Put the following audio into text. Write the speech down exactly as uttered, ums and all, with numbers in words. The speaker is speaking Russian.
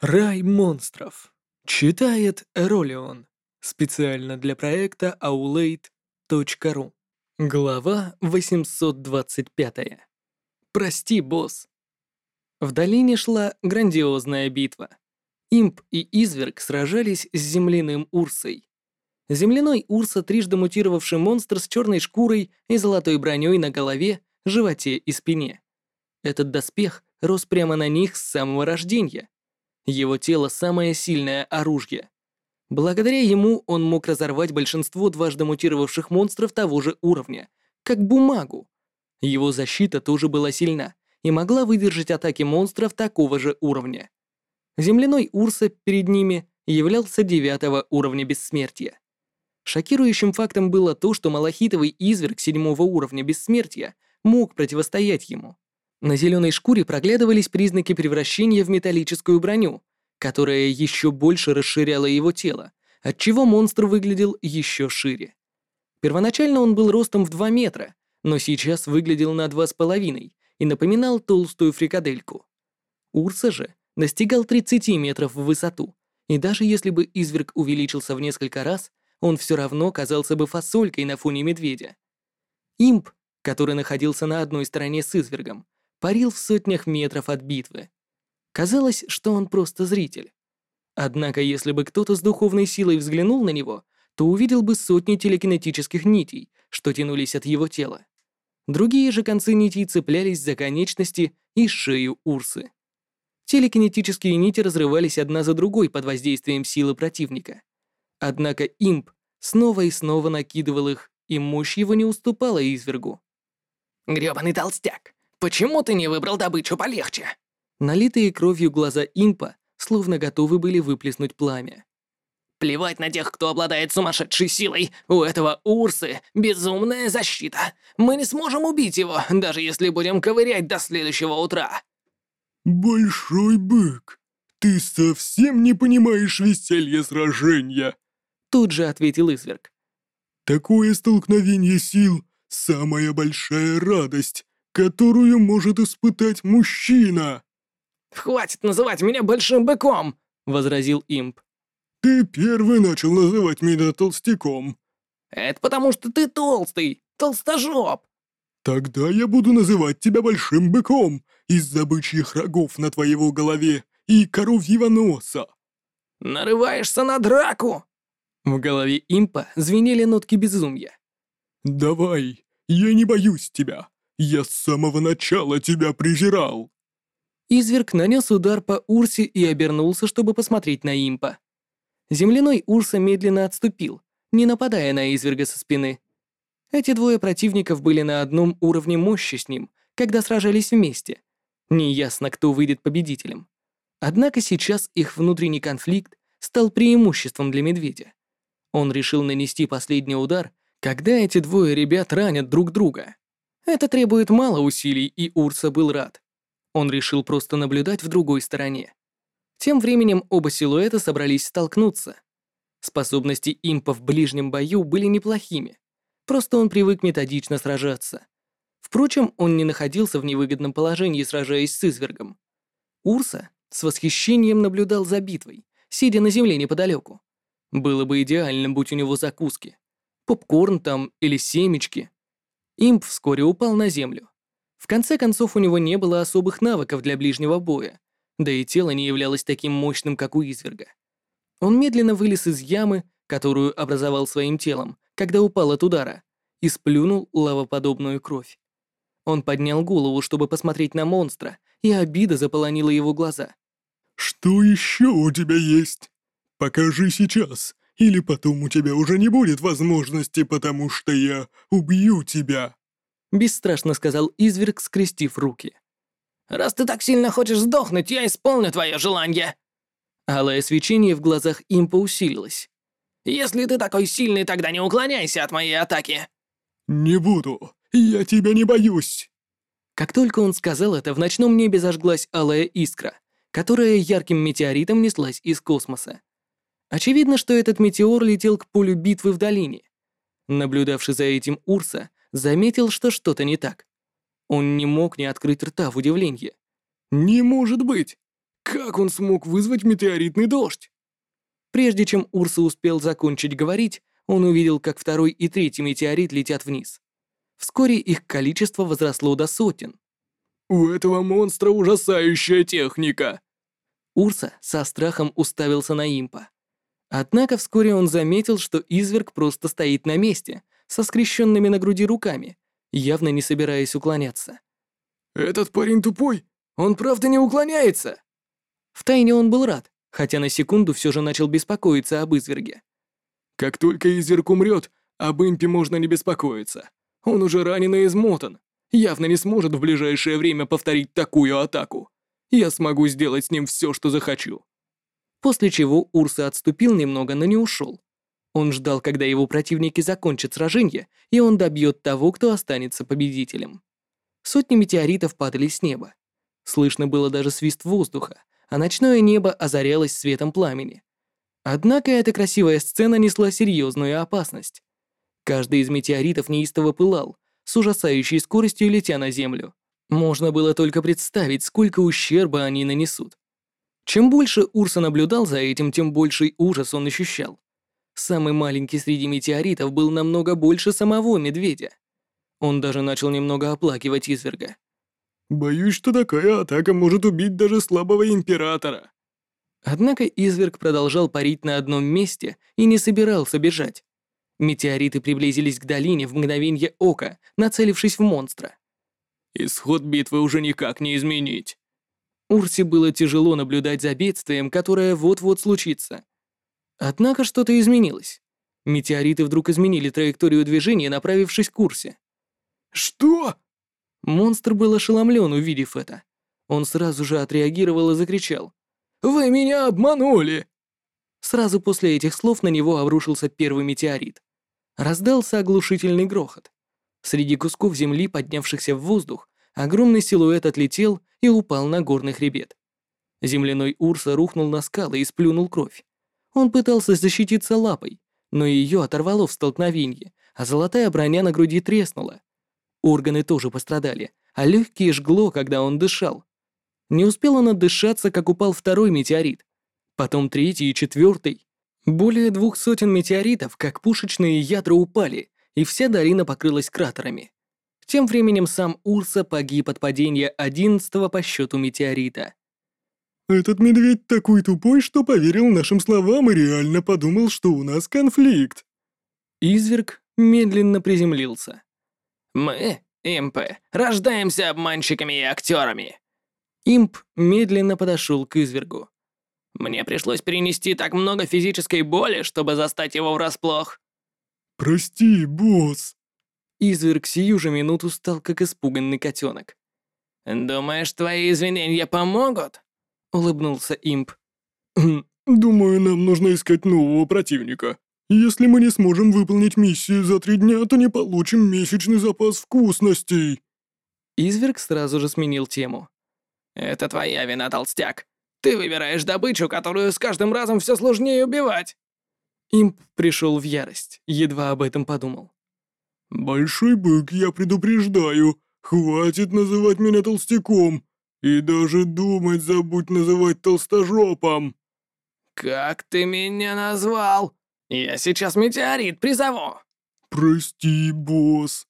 Рай монстров. Читает Эролион. Специально для проекта аулейт точка ру. Глава восемьсот двадцать пять. Прости, босс. В долине шла грандиозная битва. Имп и Изверг сражались с земляным Урсой. Земляной Урса — трижды мутировавший монстр с черной шкурой и золотой броней на голове, животе и спине. Этот доспех рос прямо на них с самого рождения. Его тело — самое сильное оружие. Благодаря ему он мог разорвать большинство дважды мутировавших монстров того же уровня, как бумагу. Его защита тоже была сильна и могла выдержать атаки монстров такого же уровня. Земляной Урса перед ними являлся девятого уровня бессмертия. Шокирующим фактом было то, что малахитовый изверг седьмого уровня бессмертия мог противостоять ему. На зеленой шкуре проглядывались признаки превращения в металлическую броню, которая еще больше расширяла его тело, отчего монстр выглядел еще шире. Первоначально он был ростом в два метра, но сейчас выглядел на два с половиной и напоминал толстую фрикадельку. Урса же достигал тридцати метров в высоту, и даже если бы изверг увеличился в несколько раз, он все равно казался бы фасолькой на фоне медведя. Имп, который находился на одной стороне с извергом, парил в сотнях метров от битвы. Казалось, что он просто зритель. Однако, если бы кто-то с духовной силой взглянул на него, то увидел бы сотни телекинетических нитей, что тянулись от его тела. Другие же концы нитей цеплялись за конечности и шею Урсы. Телекинетические нити разрывались одна за другой под воздействием силы противника. Однако имп снова и снова накидывал их, и мощь его не уступала извергу. «Грёбаный толстяк! Почему ты не выбрал добычу полегче?» Налитые кровью глаза импа словно готовы были выплеснуть пламя. «Плевать на тех, кто обладает сумасшедшей силой. У этого Урсы безумная защита. Мы не сможем убить его, даже если будем ковырять до следующего утра». «Большой бык, ты совсем не понимаешь веселья сражения», тут же ответил изверг. «Такое столкновение сил — самая большая радость, которую может испытать мужчина». «Хватит называть меня большим быком!» — возразил имп. «Ты первый начал называть меня толстяком». «Это потому, что ты толстый, толстожоп!» «Тогда я буду называть тебя большим быком из-за бычьих рогов на твоего голове и коровьего носа». «Нарываешься на драку!» В голове импа звенели нотки безумия. «Давай, я не боюсь тебя. Я с самого начала тебя презирал». Изверг нанес удар по Урсе и обернулся, чтобы посмотреть на импа. Земляной Урса медленно отступил, не нападая на изверга со спины. Эти двое противников были на одном уровне мощи с ним, когда сражались вместе. Неясно, кто выйдет победителем. Однако сейчас их внутренний конфликт стал преимуществом для медведя. Он решил нанести последний удар, когда эти двое ребят ранят друг друга. Это требует мало усилий, и Урса был рад. Он решил просто наблюдать в другой стороне. Тем временем оба силуэта собрались столкнуться. Способности импа в ближнем бою были неплохими. Просто он привык методично сражаться. Впрочем, он не находился в невыгодном положении, сражаясь с извергом. Урса с восхищением наблюдал за битвой, сидя на земле неподалеку. Было бы идеально, будь у него закуски. Попкорн там или семечки. Имп вскоре упал на землю. В конце концов, у него не было особых навыков для ближнего боя, да и тело не являлось таким мощным, как у изверга. Он медленно вылез из ямы, которую образовал своим телом, когда упал от удара, и сплюнул лавоподобную кровь. Он поднял голову, чтобы посмотреть на монстра, и обида заполонила его глаза. «Что еще у тебя есть? Покажи сейчас, или потом у тебя уже не будет возможности, потому что я убью тебя». Бесстрашно сказал изверг, скрестив руки. «Раз ты так сильно хочешь сдохнуть, я исполню твое желание!» Алое свечение в глазах импа усилилось. «Если ты такой сильный, тогда не уклоняйся от моей атаки!» «Не буду, я тебя не боюсь!» Как только он сказал это, в ночном небе зажглась алая искра, которая ярким метеоритом неслась из космоса. Очевидно, что этот метеор летел к полю битвы в долине. Наблюдавший за этим Урса заметил, что что-то не так. Он не мог не открыть рта в удивлении. «Не может быть! Как он смог вызвать метеоритный дождь? Прежде чем Урса успел закончить говорить, он увидел, как второй и третий метеорит летят вниз. Вскоре их количество возросло до сотен. «У этого монстра ужасающая техника!» Урса со страхом уставился на импа. Однако вскоре он заметил, что изверг просто стоит на месте, со скрещенными на груди руками, явно не собираясь уклоняться. «Этот парень тупой! Он правда не уклоняется!» Втайне он был рад, хотя на секунду все же начал беспокоиться об изверге. «Как только изверг умрет, об импе можно не беспокоиться. Он уже ранен и измотан. Явно не сможет в ближайшее время повторить такую атаку. Я смогу сделать с ним все, что захочу». После чего Урса отступил немного, но не ушел. Он ждал, когда его противники закончат сражение, и он добьет того, кто останется победителем. Сотни метеоритов падали с неба. Слышно было даже свист воздуха, а ночное небо озарялось светом пламени. Однако эта красивая сцена несла серьезную опасность. Каждый из метеоритов неистово пылал, с ужасающей скоростью летя на Землю. Можно было только представить, сколько ущерба они нанесут. Чем больше Урса наблюдал за этим, тем больший ужас он ощущал. Самый маленький среди метеоритов был намного больше самого медведя. Он даже начал немного оплакивать изверга. «Боюсь, что такая атака может убить даже слабого императора». Однако изверг продолжал парить на одном месте и не собирался бежать. Метеориты приблизились к долине в мгновенье ока, нацелившись в монстра. «Исход битвы уже никак не изменить». Урсе было тяжело наблюдать за бедствием, которое вот-вот случится. Однако что-то изменилось. Метеориты вдруг изменили траекторию движения, направившись к Урсе. «Что?» Монстр был ошеломлен, увидев это. Он сразу же отреагировал и закричал. «Вы меня обманули!» Сразу после этих слов на него обрушился первый метеорит. Раздался оглушительный грохот. Среди кусков земли, поднявшихся в воздух, огромный силуэт отлетел и упал на горный хребет. Земляной Урса рухнул на скалы и сплюнул кровь. Он пытался защититься лапой, но ее оторвало в столкновении, а золотая броня на груди треснула. Органы тоже пострадали, а легкие жгло, когда он дышал. Не успел он отдышаться, как упал второй метеорит. Потом третий и четвертый. Более двух сотен метеоритов, как пушечные ядра, упали, и вся долина покрылась кратерами. Тем временем сам Урса погиб от падения одиннадцатого по счету метеорита. «Этот медведь такой тупой, что поверил нашим словам и реально подумал, что у нас конфликт». Изверг медленно приземлился. Мы, импы, рождаемся обманщиками и актерами. Имп медленно подошел к извергу. Мне пришлось перенести так много физической боли, чтобы застать его врасплох. «Прости, босс». Изверг сию же минуту стал как испуганный котенок. «Думаешь, твои извинения помогут?» — улыбнулся имп. «Думаю, нам нужно искать нового противника. Если мы не сможем выполнить миссию за три дня, то не получим месячный запас вкусностей». Изверг сразу же сменил тему. «Это твоя вина, толстяк. Ты выбираешь добычу, которую с каждым разом все сложнее убивать». Имп пришел в ярость, едва об этом подумал. «Большой бык, я предупреждаю, хватит называть меня толстяком. И даже думать забудь называть толстожопом». «Как ты меня назвал? Я сейчас метеорит призову». «Прости, босс».